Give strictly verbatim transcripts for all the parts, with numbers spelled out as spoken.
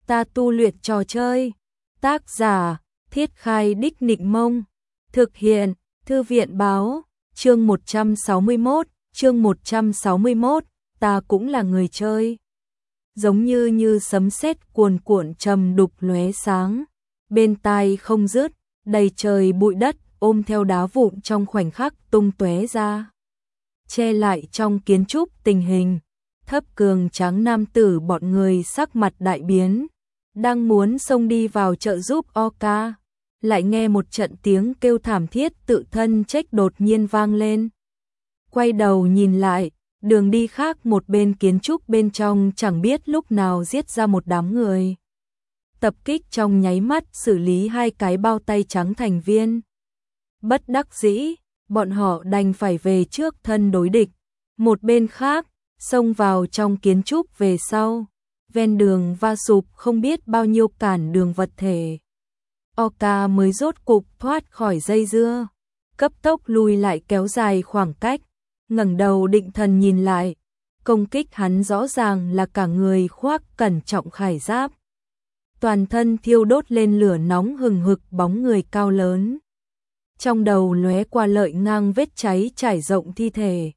ta tu luyện trò chơi. Tác giả, Thiết Khai Đích Nịnh Mông. Thực hiện, Thư viện Báo. Chương một trăm sáu mươi mốt, chương một trăm sáu mươi mốt, ta cũng là người chơi. Giống như như sấm sét cuồn cuộn trầm đục lóe sáng, bên tai không dứt, đầy trời bụi đất ôm theo đá vụn trong khoảnh khắc tung tóe ra. Che lại trong kiến trúc tình hình, thấp cường tráng nam tử bọn người sắc mặt đại biến, đang muốn xông đi vào trợ giúp Oka, lại nghe một trận tiếng kêu thảm thiết tự thân trách đột nhiên vang lên. Quay đầu nhìn lại, đường đi khác một bên kiến trúc bên trong chẳng biết lúc nào giết ra một đám người. Tập kích trong nháy mắt xử lý hai cái bao tay trắng thành viên. Bất đắc dĩ, bọn họ đành phải về trước thân đối địch. Một bên khác, xông vào trong kiến trúc về sau. Ven đường va sụp không biết bao nhiêu cản đường vật thể. Oka mới rốt cục thoát khỏi dây dưa, cấp tốc lùi lại kéo dài khoảng cách, ngẩng đầu định thần nhìn lại, công kích hắn rõ ràng là cả người khoác cẩn trọng khải giáp. Toàn thân thiêu đốt lên lửa nóng hừng hực bóng người cao lớn. Trong đầu lóe qua lợi ngang vết cháy trải rộng thi thể.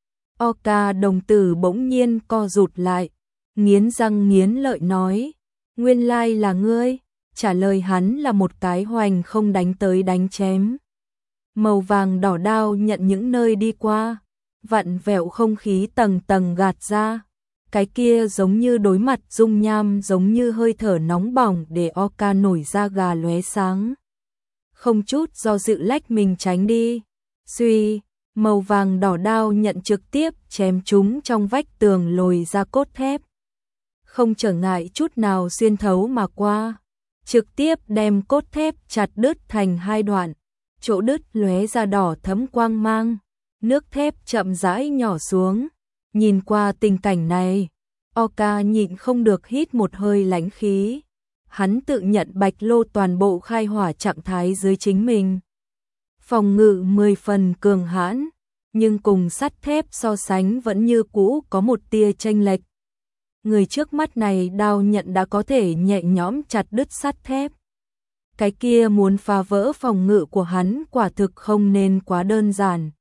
Oka đồng tử bỗng nhiên co rụt lại, nghiến răng nghiến lợi nói, nguyên lai là ngươi. Trả lời hắn là một cái hoành không đánh tới đánh chém. Màu vàng đỏ đao nhận những nơi đi qua, vặn vẹo không khí tầng tầng gạt ra. Cái kia giống như đối mặt dung nham, giống như hơi thở nóng bỏng để Oka nổi da gà lóe sáng. Không chút do dự lách mình tránh đi. Suy, màu vàng đỏ đao nhận trực tiếp chém chúng trong vách tường lồi ra cốt thép. Không trở ngại chút nào xuyên thấu mà qua, trực tiếp đem cốt thép chặt đứt thành hai đoạn, chỗ đứt lóe ra đỏ thấm quang mang, nước thép chậm rãi nhỏ xuống. Nhìn qua tình cảnh này, Oka nhịn không được hít một hơi lãnh khí. Hắn tự nhận Bạch Lô toàn bộ khai hỏa trạng thái dưới chính mình. Phòng ngự mười phần cường hãn, nhưng cùng sắt thép so sánh vẫn như cũ có một tia chênh lệch. Người trước mắt này đao nhận đã có thể nhẹ nhõm chặt đứt sắt thép. Cái kia muốn phá vỡ phòng ngự của hắn quả thực không nên quá đơn giản.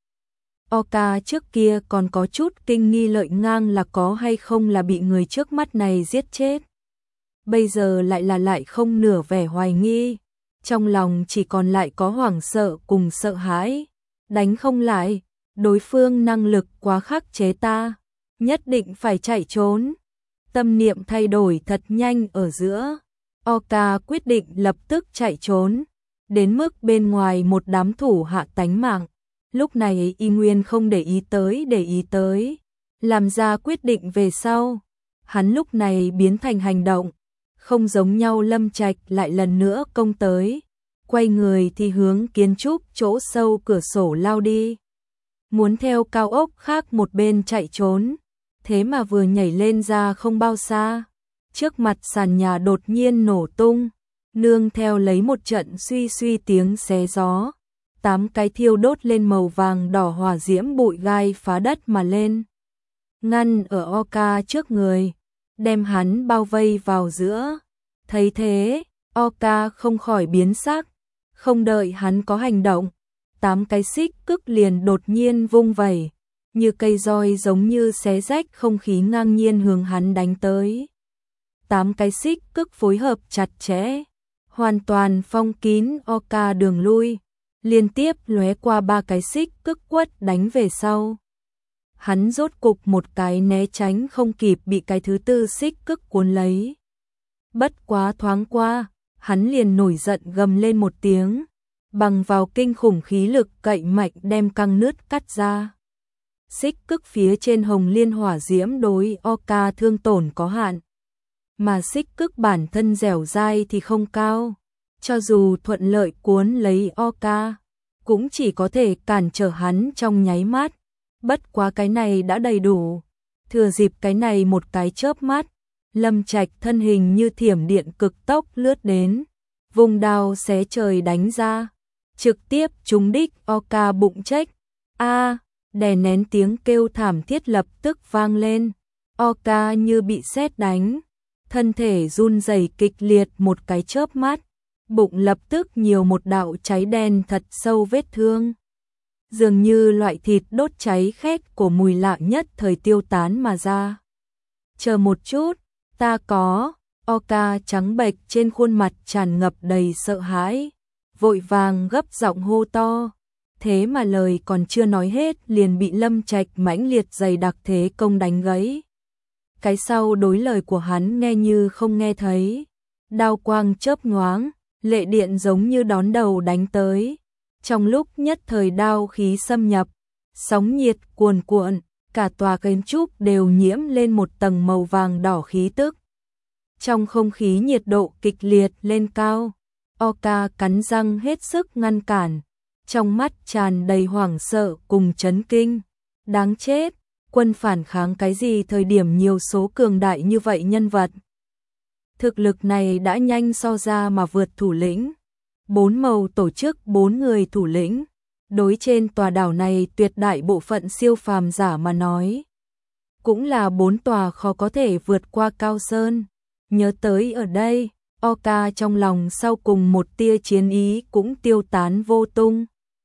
Oka trước kia còn có chút kinh nghi lợi ngang là có hay không là bị người trước mắt này giết chết. Bây giờ lại là lại không nửa vẻ hoài nghi. Trong lòng chỉ còn lại có hoảng sợ cùng sợ hãi. Đánh không lại, đối phương năng lực quá khắc chế ta, nhất định phải chạy trốn. Tâm niệm thay đổi thật nhanh ở giữa. Oka quyết định lập tức chạy trốn, đến mức bên ngoài một đám thủ hạ tánh mạng. Lúc này y nguyên không để ý tới để ý tới. Làm ra quyết định về sau, hắn lúc này biến thành hành động. Không giống nhau Lâm Trạch lại lần nữa công tới. Quay người thì hướng kiến trúc chỗ sâu cửa sổ lao đi. Muốn theo cao ốc khác một bên chạy trốn. Thế mà vừa nhảy lên ra không bao xa, trước mặt sàn nhà đột nhiên nổ tung, nương theo lấy một trận suy suy tiếng xé gió. Tám cái thiêu đốt lên màu vàng đỏ hỏa diễm bụi gai phá đất mà lên, ngăn ở Oka trước người, đem hắn bao vây vào giữa. Thấy thế, Oka không khỏi biến sắc, không đợi hắn có hành động, tám cái xích cức liền đột nhiên vung vẩy, như cây roi giống như xé rách không khí ngang nhiên hướng hắn đánh tới. Tám cái xích cức phối hợp chặt chẽ, hoàn toàn phong kín Oka đường lui, liên tiếp lóe qua ba cái xích cức quất đánh về sau. Hắn rốt cục một cái né tránh không kịp bị cái thứ tư xích cức cuốn lấy. Bất quá thoáng qua, hắn liền nổi giận gầm lên một tiếng, bằng vào kinh khủng khí lực cậy mạnh đem căng nứt cắt ra. Xích cức phía trên hồng liên hỏa diễm đối Oka thương tổn có hạn, mà xích cức bản thân dẻo dai thì không cao, cho dù thuận lợi cuốn lấy Oka, cũng chỉ có thể cản trở hắn trong nháy mắt. Bất quá cái này đã đầy đủ. Thừa dịp cái này một cái chớp mắt, Lâm Trạch thân hình như thiểm điện cực tốc lướt đến, vùng đao xé trời đánh ra, trực tiếp trúng đích Oka bụng trách. A, đè nén tiếng kêu thảm thiết lập tức vang lên. Oka như bị sét đánh, thân thể run rẩy kịch liệt một cái chớp mắt, bụng lập tức nhiều một đạo cháy đen thật sâu vết thương. Dường như loại thịt đốt cháy khét của mùi lạ nhất thời tiêu tán mà ra. Chờ một chút, ta có, Oka trắng bệch trên khuôn mặt tràn ngập đầy sợ hãi, vội vàng gấp giọng hô to. Thế mà lời còn chưa nói hết liền bị Lâm Trạch mãnh liệt dày đặc thế công đánh gãy. Cái sau đối lời của hắn nghe như không nghe thấy. Đao quang chớp nhoáng, lệ điện giống như đón đầu đánh tới. Trong lúc nhất thời đao khí xâm nhập, sóng nhiệt cuồn cuộn, cả tòa kiến trúc đều nhiễm lên một tầng màu vàng đỏ khí tức. Trong không khí nhiệt độ kịch liệt lên cao, Oka cắn răng hết sức ngăn cản, trong mắt tràn đầy hoảng sợ cùng chấn kinh. Đáng chết, quân phản kháng cái gì thời điểm nhiều số cường đại như vậy nhân vật. Thực lực này đã nhanh so ra mà vượt thủ lĩnh. Bốn màu tổ chức bốn người thủ lĩnh, đối trên tòa đảo này tuyệt đại bộ phận siêu phàm giả mà nói. Cũng là bốn tòa khó có thể vượt qua cao sơn. Nhớ tới ở đây, Oka trong lòng sau cùng một tia chiến ý cũng tiêu tán vô tung.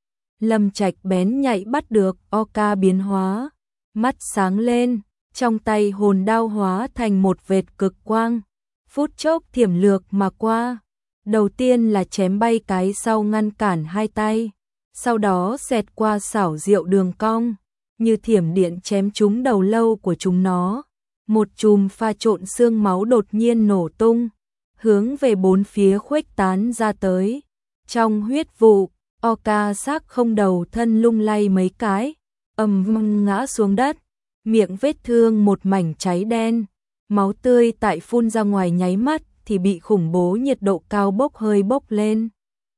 Lâm Trạch bén nhạy bắt được Oka biến hóa, mắt sáng lên, trong tay hồn đao hóa thành một vệt cực quang, phút chốc thiểm lược mà qua. Đầu tiên là chém bay cái sau ngăn cản hai tay, sau đó xẹt qua xảo diệu đường cong, như thiểm điện chém trúng đầu lâu của chúng nó. Một chùm pha trộn xương máu đột nhiên nổ tung, hướng về bốn phía khuếch tán ra tới. Trong huyết vụ, Oka xác không đầu thân lung lay mấy cái, ầm vang ngã xuống đất, miệng vết thương một mảnh cháy đen, máu tươi tại phun ra ngoài nháy mắt thì bị khủng bố nhiệt độ cao bốc hơi bốc lên.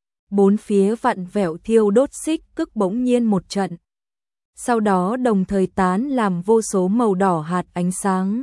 Bốn phía vặn vẹo thiêu đốt xích cức bỗng nhiên một trận. Sau đó đồng thời tán làm vô số màu đỏ hạt ánh sáng.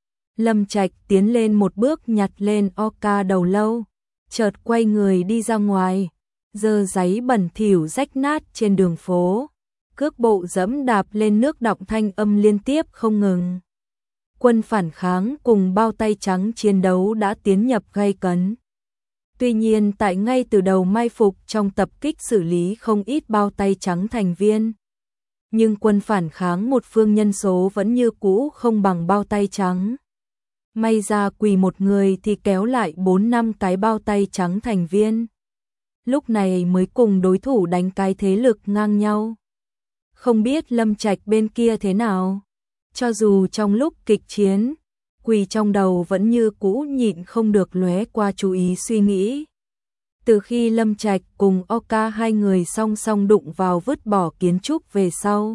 Lâm Trạch tiến lên một bước nhặt lên Oka đầu lâu, chợt quay người đi ra ngoài, giơ giấy bẩn thỉu rách nát trên đường phố, cước bộ dẫm đạp lên nước đọng thanh âm liên tiếp không ngừng. Quân phản kháng cùng bao tay trắng chiến đấu đã tiến nhập gay cấn. Tuy nhiên tại ngay từ đầu mai phục trong tập kích xử lý không ít bao tay trắng thành viên. Nhưng quân phản kháng một phương nhân số vẫn như cũ không bằng bao tay trắng. May ra quỳ một người thì kéo lại bốn năm cái bao tay trắng thành viên. Lúc này mới cùng đối thủ đánh cái thế lực ngang nhau. Không biết Lâm Trạch bên kia thế nào? Cho dù trong lúc kịch chiến, quỳ trong đầu vẫn như cũ nhịn không được lóe qua chú ý suy nghĩ. Từ khi Lâm Trạch cùng Oka hai người song song đụng vào vứt bỏ kiến trúc về sau,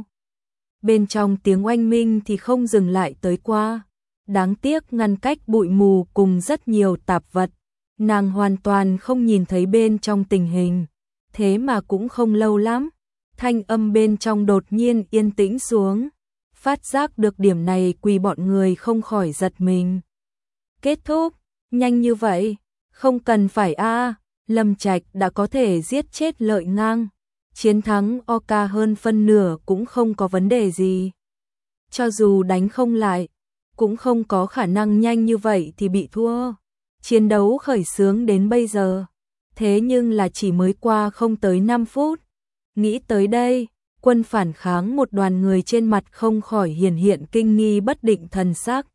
bên trong tiếng oanh minh thì không dừng lại tới qua. Đáng tiếc ngăn cách bụi mù cùng rất nhiều tạp vật, nàng hoàn toàn không nhìn thấy bên trong tình hình. Thế mà cũng không lâu lắm, thanh âm bên trong đột nhiên yên tĩnh xuống. Phát giác được điểm này quỳ bọn người không khỏi giật mình. Kết thúc, nhanh như vậy, không cần phải a à, Lâm Trạch đã có thể giết chết Lợi Ngang. Chiến thắng Oka hơn phân nửa cũng không có vấn đề gì. Cho dù đánh không lại, cũng không có khả năng nhanh như vậy thì bị thua. Chiến đấu khởi xướng đến bây giờ, thế nhưng là chỉ mới qua không tới năm phút. Nghĩ tới đây, quân phản kháng một đoàn người trên mặt không khỏi hiển hiện kinh nghi bất định thần sắc.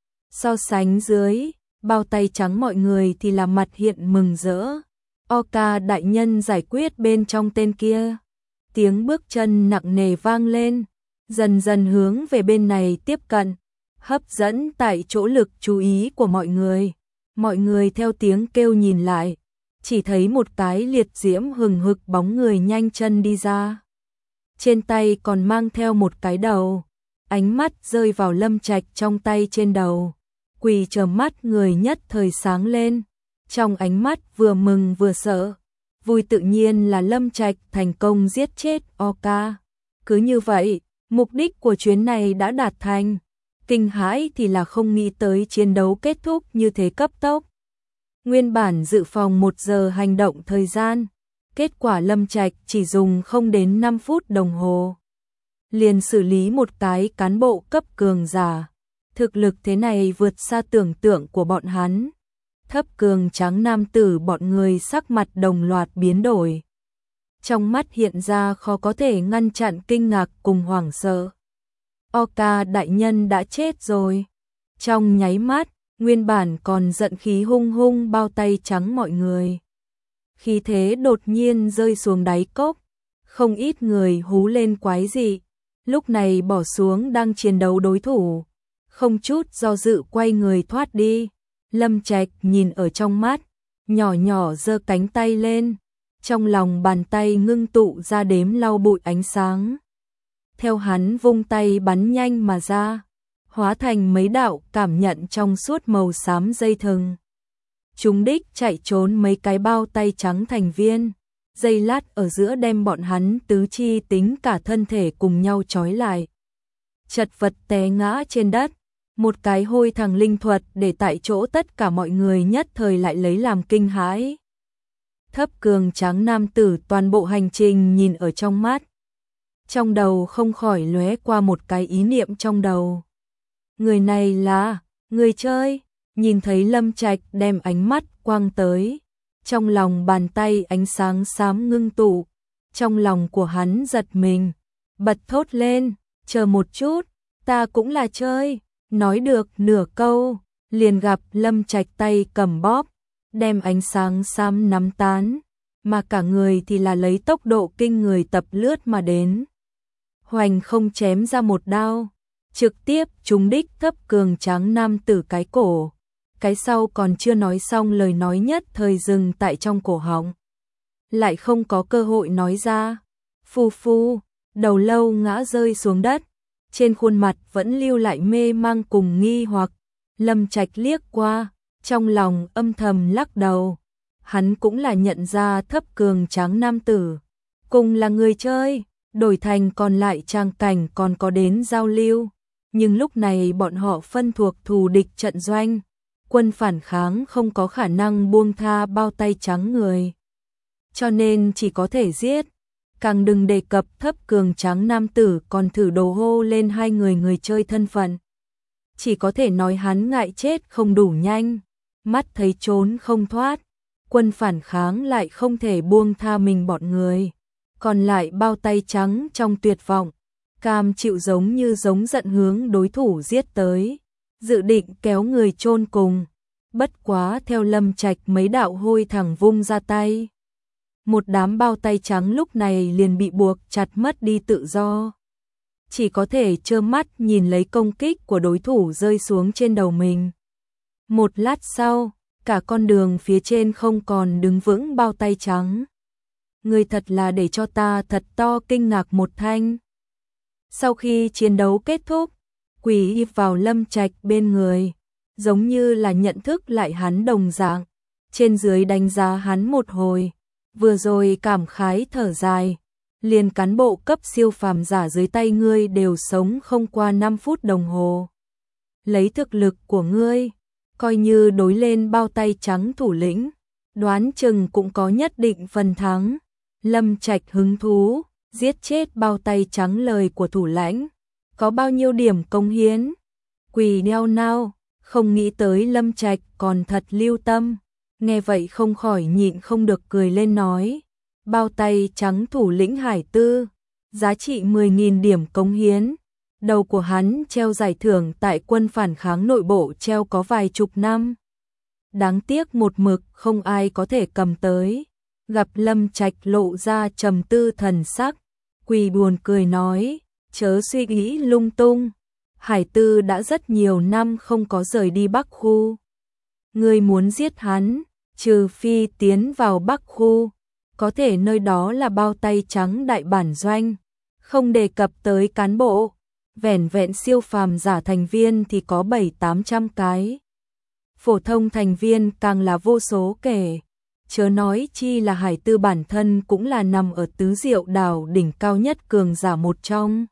So sánh dưới, bao tay trắng mọi người thì là mặt hiện mừng rỡ. Oka đại nhân giải quyết bên trong tên kia. Tiếng bước chân nặng nề vang lên, dần dần hướng về bên này tiếp cận, hấp dẫn tại chỗ lực chú ý của mọi người. Mọi người theo tiếng kêu nhìn lại, chỉ thấy một cái liệt diễm hừng hực bóng người nhanh chân đi ra. Trên tay còn mang theo một cái đầu, ánh mắt rơi vào Lâm Trạch trong tay trên đầu. Quỳ chờ mắt người nhất thời sáng lên, trong ánh mắt vừa mừng vừa sợ. Vui tự nhiên là Lâm Trạch thành công giết chết Oka. Cứ như vậy, mục đích của chuyến này đã đạt thành. Kinh hãi thì là không nghĩ tới chiến đấu kết thúc như thế cấp tốc. Nguyên bản dự phòng một giờ hành động thời gian, kết quả Lâm Trạch chỉ dùng không đến năm phút đồng hồ. Liền xử lý một cái cán bộ cấp cường giả. Thực lực thế này vượt xa tưởng tượng của bọn hắn. Thấp cường tráng nam tử bọn người sắc mặt đồng loạt biến đổi. Trong mắt hiện ra khó có thể ngăn chặn kinh ngạc cùng hoảng sợ. Oka đại nhân đã chết rồi. Trong nháy mắt, nguyên bản còn giận khí hung hung bao tay trắng mọi người. Khí thế đột nhiên rơi xuống đáy cốc. Không ít người hú lên quái dị. Lúc này bỏ xuống đang chiến đấu đối thủ. Không chút do dự quay người thoát đi. Lâm Trạch nhìn ở trong mắt. Nhỏ nhỏ giơ cánh tay lên. Trong lòng bàn tay ngưng tụ ra đếm lau bụi ánh sáng. Theo hắn vung tay bắn nhanh mà ra. Hóa thành mấy đạo cảm nhận trong suốt màu xám dây thừng. Chúng đích chạy trốn mấy cái bao tay trắng thành viên. Dây lát ở giữa đem bọn hắn tứ chi tính cả thân thể cùng nhau trói lại. Chật vật té ngã trên đất. Một cái hôi thằng linh thuật để tại chỗ tất cả mọi người nhất thời lại lấy làm kinh hãi. Thấp cường tráng nam tử toàn bộ hành trình nhìn ở trong mắt. Trong đầu không khỏi lóe qua một cái ý niệm trong đầu. Người này là người chơi. Nhìn thấy Lâm Trạch đem ánh mắt quang tới. Trong lòng bàn tay ánh sáng xám ngưng tụ. Trong lòng của hắn giật mình. Bật thốt lên. Chờ một chút. Ta cũng là chơi. Nói được nửa câu. Liền gặp Lâm Trạch tay cầm bóp. Đem ánh sáng xám nắm tán. Mà cả người thì là lấy tốc độ kinh người tập lướt mà đến. Hoành không chém ra một đao. Trực tiếp trúng đích thấp cường tráng nam tử cái cổ. Cái sau còn chưa nói xong lời nói nhất thời dừng tại trong cổ họng. Lại không có cơ hội nói ra. Phu phu, đầu lâu ngã rơi xuống đất. Trên khuôn mặt vẫn lưu lại mê mang cùng nghi hoặc. Lâm Trạch liếc qua, trong lòng âm thầm lắc đầu. Hắn cũng là nhận ra thấp cường tráng nam tử. Cùng là người chơi, đổi thành còn lại trang cảnh còn có đến giao lưu. Nhưng lúc này bọn họ phân thuộc thù địch trận doanh. Quân phản kháng không có khả năng buông tha bao tay trắng người. Cho nên chỉ có thể giết. Càng đừng đề cập thấp cường tráng nam tử còn thử đồ hô lên hai người người chơi thân phận. Chỉ có thể nói hắn ngại chết không đủ nhanh. Mắt thấy trốn không thoát. Quân phản kháng lại không thể buông tha mình bọn người. Còn lại bao tay trắng trong tuyệt vọng. Cam chịu giống như giống giận hướng đối thủ giết tới. Dự định kéo người chôn cùng. Bất quá theo Lâm Trạch mấy đạo hôi thẳng vung ra tay. Một đám bao tay trắng lúc này liền bị buộc chặt mất đi tự do. Chỉ có thể trơ mắt nhìn lấy công kích của đối thủ rơi xuống trên đầu mình. Một lát sau, cả con đường phía trên không còn đứng vững bao tay trắng. Người thật là để cho ta thật to kinh ngạc một thanh. Sau khi chiến đấu kết thúc, quỳ vào Lâm Trạch bên người, giống như là nhận thức lại hắn đồng dạng, trên dưới đánh giá hắn một hồi, vừa rồi cảm khái thở dài, liền cán bộ cấp siêu phàm giả dưới tay ngươi đều sống không qua năm phút đồng hồ. Lấy thực lực của ngươi, coi như đối lên bao tay trắng thủ lĩnh, đoán chừng cũng có nhất định phần thắng. Lâm Trạch hứng thú, giết chết bao tay trắng lời của thủ lãnh, có bao nhiêu điểm công hiến? Quỳ đeo nao, không nghĩ tới Lâm Trạch còn thật lưu tâm, nghe vậy không khỏi nhịn không được cười lên nói, bao tay trắng thủ lĩnh Hải Tư, giá trị mười nghìn điểm công hiến, đầu của hắn treo giải thưởng tại quân phản kháng nội bộ treo có vài chục năm. Đáng tiếc một mực không ai có thể cầm tới. Gặp Lâm Trạch lộ ra trầm tư thần sắc, quỳ buồn cười nói, chớ suy nghĩ lung tung. Hải Tư đã rất nhiều năm không có rời đi Bắc Khu. Ngươi muốn giết hắn, trừ phi tiến vào Bắc Khu, có thể nơi đó là bao tay trắng đại bản doanh, không đề cập tới cán bộ, vẻn vẹn siêu phàm giả thành viên thì có bảy tám trăm cái. Phổ thông thành viên càng là vô số kể. Chớ nói chi là Hải Tư bản thân cũng là nằm ở tứ diệu đảo đỉnh cao nhất cường giả một trong.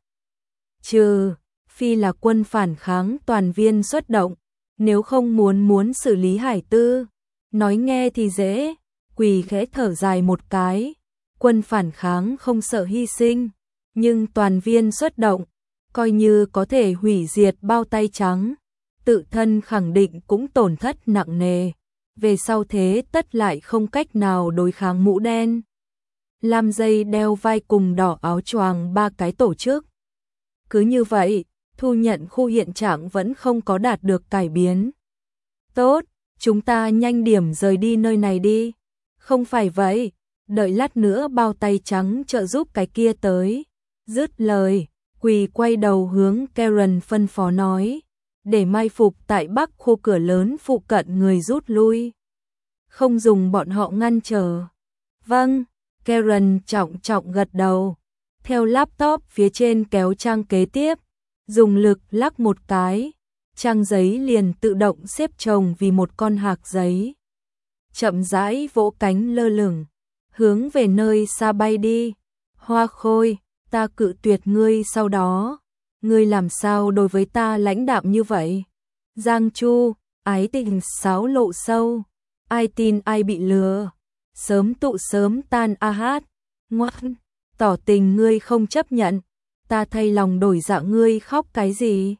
Trừ phi là quân phản kháng toàn viên xuất động, nếu không muốn muốn xử lý Hải Tư, nói nghe thì dễ, quỳ khẽ thở dài một cái, quân phản kháng không sợ hy sinh, nhưng toàn viên xuất động, coi như có thể hủy diệt bao tay trắng, tự thân khẳng định cũng tổn thất nặng nề, về sau thế tất lại không cách nào đối kháng mũ đen. Lam dây đeo vai cùng đỏ áo choàng ba cái tổ chức. Cứ như vậy, thu nhận khu hiện trạng vẫn không có đạt được cải biến. Tốt, chúng ta nhanh điểm rời đi nơi này đi. Không phải vậy, đợi lát nữa bao tay trắng trợ giúp cái kia tới. Dứt lời, Quỳ quay đầu hướng Karen phân phó nói, để mai phục tại bắc khu cửa lớn phụ cận người rút lui. Không dùng bọn họ ngăn trở. Vâng, Karen trọng trọng gật đầu. Theo laptop phía trên kéo trang kế tiếp, dùng lực lắc một cái, trang giấy liền tự động xếp chồng vì một con hạc giấy. Chậm rãi vỗ cánh lơ lửng, hướng về nơi xa bay đi. Hoa Khôi, ta cự tuyệt ngươi sau đó. Ngươi làm sao đối với ta lãnh đạm như vậy? Giang Chu, ái tình sáo lộ sâu. Ai tin ai bị lừa. Sớm tụ sớm tan a hát. Ngoan, tỏ tình ngươi không chấp nhận. Ta thay lòng đổi dạ ngươi khóc cái gì?